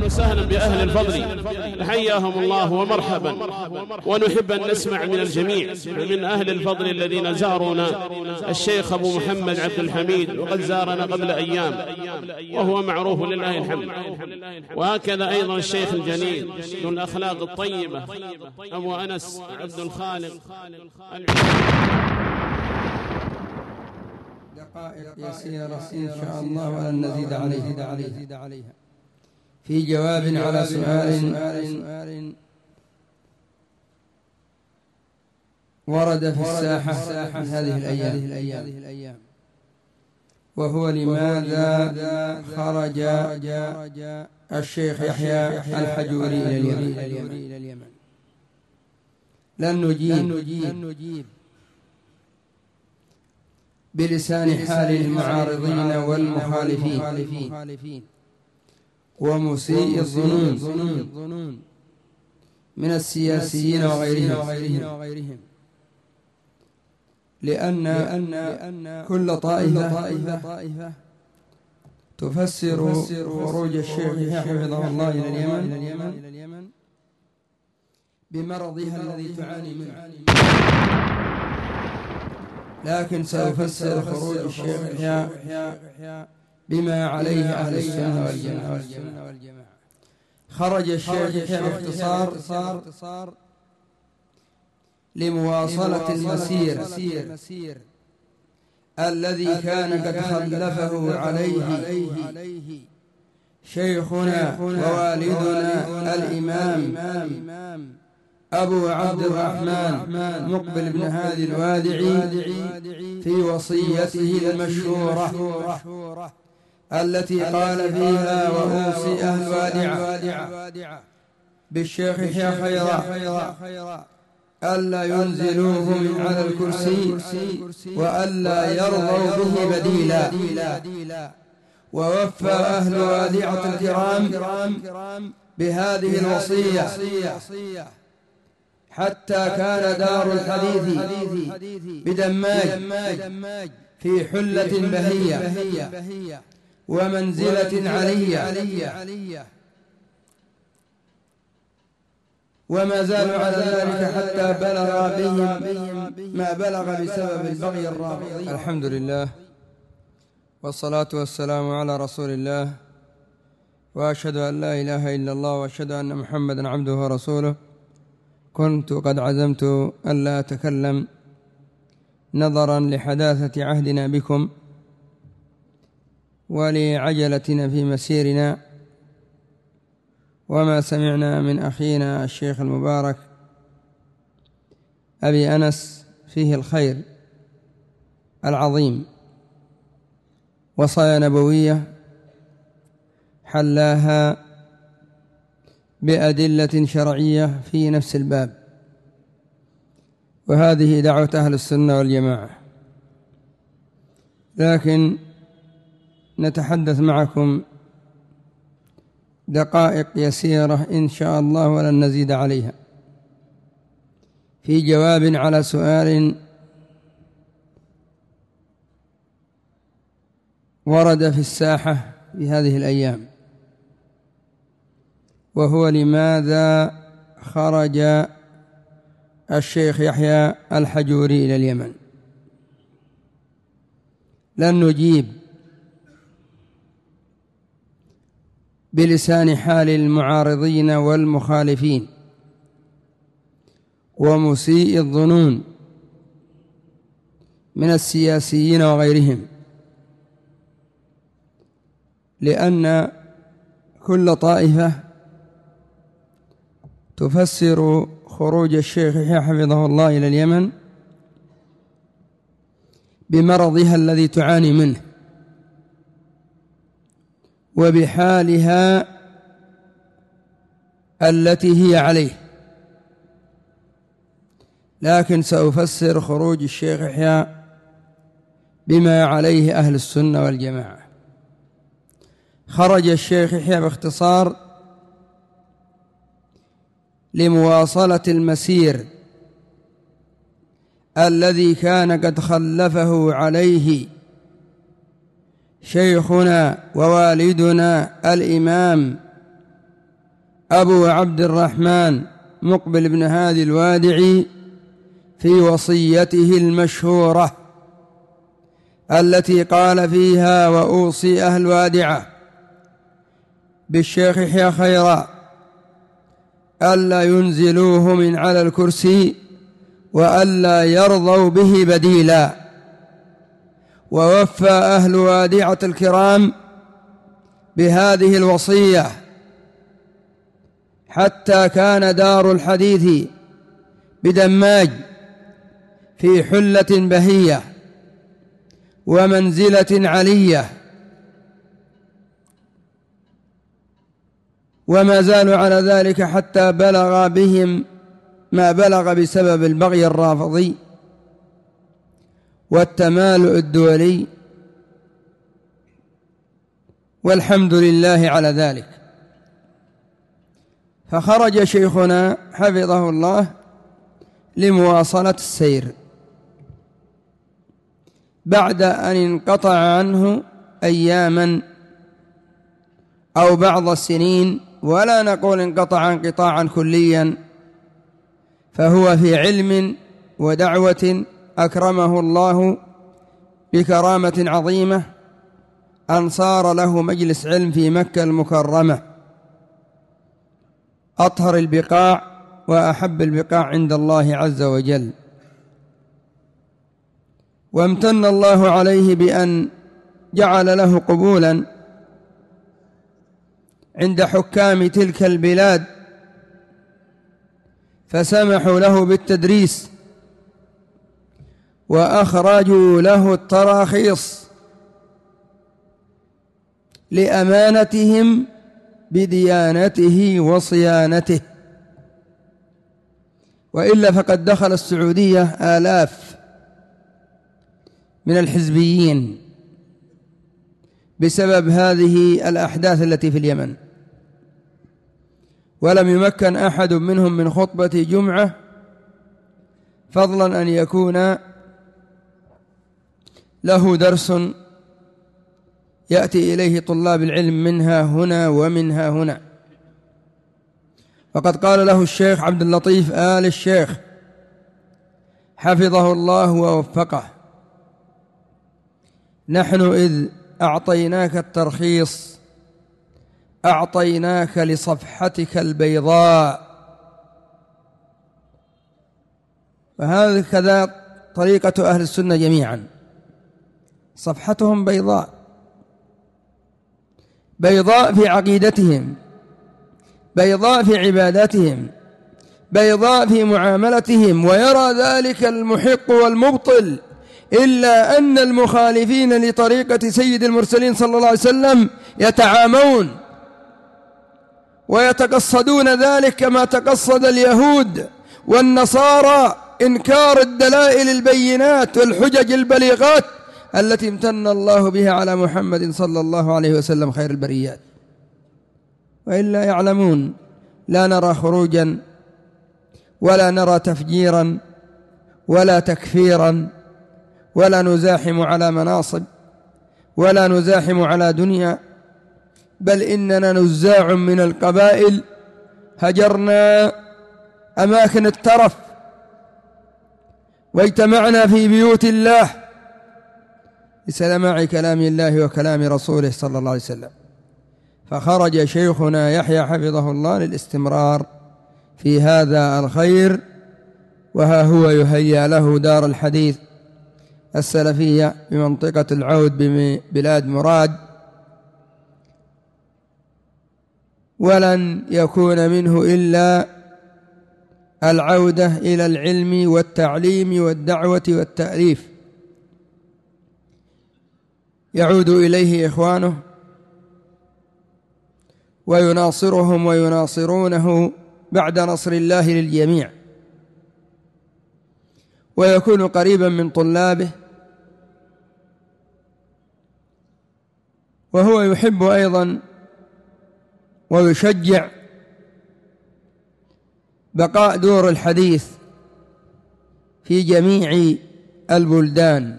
وأهلا وسهلا بأهل الفضل، حياهم الله ومرحبا. ونحب أن نسمع من الجميع من أهل الفضل الذين زارونا. الشيخ أبو محمد عبد الحميد وقد زارنا قبل أيام وهو معروف لله الحمد، وهكذا أيضا الشيخ الجليل ذو الأخلاق الطيبة أبو أنس عبد الخالق. دقائق يسيرة إن شاء الله ولن نزيد عليها في جواب على سؤال ورد في الساحة في هذه الأيام، وهو لماذا خرج الشيخ يحيى الحجوري إلى اليمن. لن نجيب بلسان حال المعارضين والمخالفين ومسيء الظنون من السياسيين وغيرهم، لأن كل طائفة تفسر خروج الشيخ حفظه الله إلى اليمن بمرضها الذي تعاني منه، لكن سأفسر خروج الشيخ بما عليه أهل السنة والجماعة. خرج الشيخ باختصار لمواصلة المسير الذي كان قد خلفه عليه شيخنا ووالدنا الإمام أبو عبد الرحمن مقبل بن هادي الوادعي في وصيته المشهورة التي قال فيها: وأوصي أهل الوادعة بالشيخ يحيى خيرا ألا ينزلوه من على الكرسي وألا يرضوا به بديلا. ووفى أهل الوادعة الكرام بهذه الوصية حتى كان دار الحديث بدماج في حلة بهية ومنزلة علية، وما زالوا على ذلك حتى بلغ بهم ما بلغ بسبب البغي الرافضي. الحمد لله والصلاة والسلام على رسول الله، وأشهد أن لا إله إلا الله وأشهد أن محمدا عبده ورسوله. كنت قد عزمت ألا أتكلم نظرا لحداثة عهدنا بكم ولعجلتنا في مسيرنا، وما سمعنا من أخينا الشيخ المبارك أبي أنس فيه الخير العظيم، وصايا نبوية حلاها بأدلة شرعية في نفس الباب، وهذه دعوة أهل السنة والجماعة. لكن نتحدث معكم دقائق يسيرة إن شاء الله ولن نزيد عليها في جواب على سؤال ورد في الساحة في هذه الأيام، وهو لماذا خرج الشيخ يحيى الحجوري إلى اليمن. لن نجيب بلسان حال المعارضين والمخالفين ومسيء الظنون من السياسيين وغيرهم، لأن كل طائفة تفسر خروج الشيخ يحيى حفظه الله إلى اليمن بمرضها الذي تعاني منه وبحالها التي هي عليه، لكن سأفسر خروج الشيخ يحيى بما عليه أهل السنة والجماعة. خرج الشيخ يحيى باختصار لمواصلة المسير الذي كان قد خلفه عليه شيخنا ووالدنا الإمام أبو عبد الرحمن مقبل بن هادي الوادعي في وصيته المشهورة التي قال فيها: وأوصي أهل الوادعة بالشيخ يحيى خيرا ألا ينزلوه من على الكرسي وألا يرضوا به بديلا. ووفى أهل وادعة الكرام بهذه الوصية حتى كان دار الحديث بدماج في حلة بهية ومنزلة علية، وما زالوا على ذلك حتى بلغ بهم ما بلغ بسبب البغي الرافضي والتمالؤ الدولي، والحمد لله على ذلك. فخرج شيخنا حفظه الله لمواصلة السير بعد أن انقطع عنه أياما أو بعض السنين، ولا نقول انقطع انقطاعا كليا، فهو في علم ودعوة أكرمه الله بكرامة عظيمة أن صار له مجلس علم في مكة المكرمة، أطهر البقاع وأحب البقاع عند الله عز وجل. وامتن الله عليه بأن جعل له قبولا عند حكام تلك البلاد، فسمحوا له بالتدريس وأخرجوا له التراخيص لأمانتهم بديانته وصيانته، وإلا فقد دخل السعودية آلاف من الحزبيين بسبب هذه الأحداث التي في اليمن، ولم يمكن أحد منهم من خطبة جمعة، فضلا أن يكون له درس يأتي إليه طلاب العلم منها هنا ومنها هنا. وقد قال له الشيخ عبد اللطيف آل الشيخ حفظه الله ووفقه: نحن إذ أعطيناك الترخيص أعطيناك لصفحتك البيضاء. وهكذا طريقة أهل السنة جميعا، صفحتهم بيضاء، بيضاء في عقيدتهم، بيضاء في عباداتهم، بيضاء في معاملتهم، ويرى ذلك المحق والمبطل، إلا أن المخالفين لطريقة سيد المرسلين صلى الله عليه وسلم يتعامون ويتقصدون ذلك كما تقصد اليهود والنصارى إنكار الدلائل البينات والحجج البليغات التي امتن الله بها على محمد صلى الله عليه وسلم خير البريات. وإلا يعلمون لا نرى خروجا ولا نرى تفجيرا ولا تكفيرا، ولا نزاحم على مناصب ولا نزاحم على دنيا، بل إننا نزاع من القبائل هجرنا أماكن الترف واجتمعنا في بيوت الله لسماع كلام الله وكلام رسوله صلى الله عليه وسلم. فخرج شيخنا يحيى حفظه الله للاستمرار في هذا الخير، وها هو يهيأ له دار الحديث السلفية بمنطقة العود ببلاد مراد، ولن يكون منه إلا العودة إلى العلم والتعليم والدعوة والتأليف. يعود إليه إخوانه ويناصرهم ويناصرونه بعد نصر الله للجميع، ويكون قريبا من طلابه، وهو يحب أيضا ويشجع بقاء دور الحديث في جميع البلدان،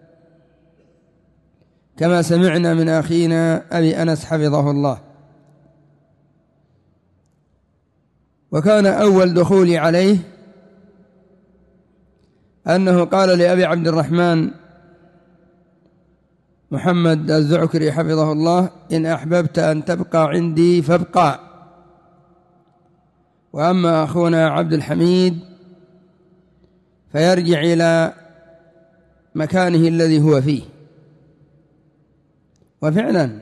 كما سمعنا من أخينا أبي أنس حفظه الله. وكان أول دخولي عليه أنه قال لأبي عبد الرحمن محمد الزعكري حفظه الله: إن أحببت أن تبقى عندي فابقى، وأما أخونا عبد الحميد فيرجع إلى مكانه الذي هو فيه. وفعلا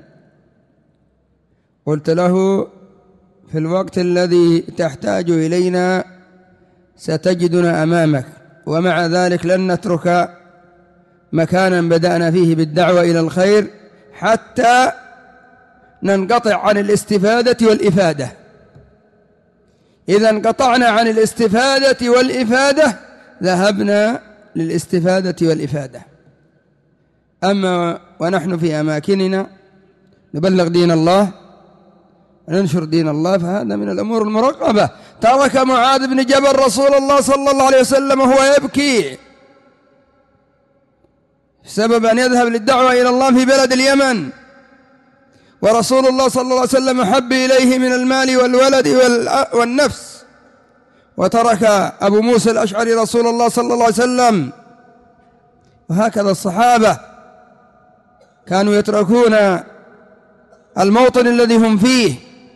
قلت له: في الوقت الذي تحتاج إلينا ستجدنا أمامك، ومع ذلك لن نترك مكانا بدأنا فيه بالدعوة إلى الخير حتى ننقطع عن الاستفادة والإفادة. إذا انقطعنا عن الاستفادة والإفادة ذهبنا للاستفادة والإفادة. أما ونحن في أماكننا نبلغ دين الله وننشر دين الله، فهذا من الأمور المرقبة. ترك معاذ بن جبل رسول الله صلى الله عليه وسلم وهو يبكي بسبب أن يذهب للدعوة إلى الله في بلد اليمن، ورسول الله صلى الله عليه وسلم أحب إليه من المال والولد والنفس. وترك أبو موسى الأشعري رسول الله صلى الله عليه وسلم. وهكذا الصحابة كانوا يتركون الموطن الذي هم فيه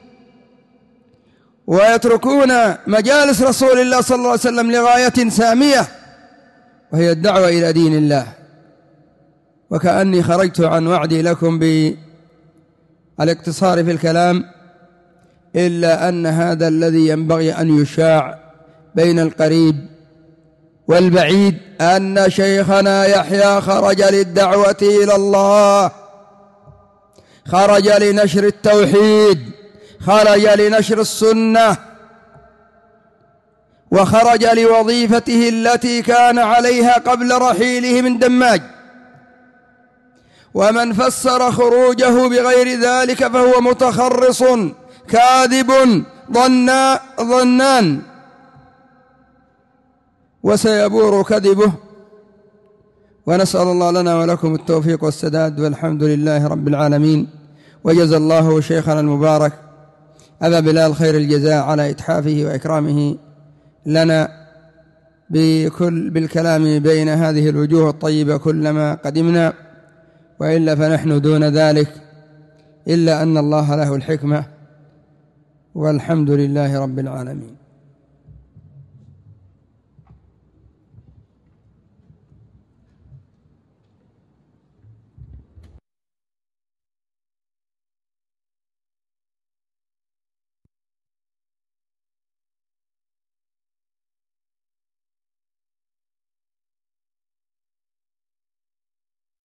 ويتركون مجالس رسول الله صلى الله عليه وسلم لغاية سامية، وهي الدعوة إلى دين الله. وكأني خرجت عن وعدي لكم بالاقتصار في الكلام، إلا أن هذا الذي ينبغي أن يشاع بين القريب والبعيد أن شيخنا يحيى خرج للدعوة إلى الله، خرج لنشر التوحيد، خرج لنشر السنة، وخرج لوظيفته التي كان عليها قبل رحيله من دماج. ومن فسر خروجه بغير ذلك فهو متخرص كاذب ظنان، وسيبور كذبه. ونسأل الله لنا ولكم التوفيق والسداد، والحمد لله رب العالمين. وجزى الله شيخنا المبارك أبا بلال خير الجزاء على إتحافه وإكرامه لنا بالكلام بين هذه الوجوه الطيبة كلما قدمنا، وإلا فنحن دون ذلك، إلا أن الله له الحكمة، والحمد لله رب العالمين.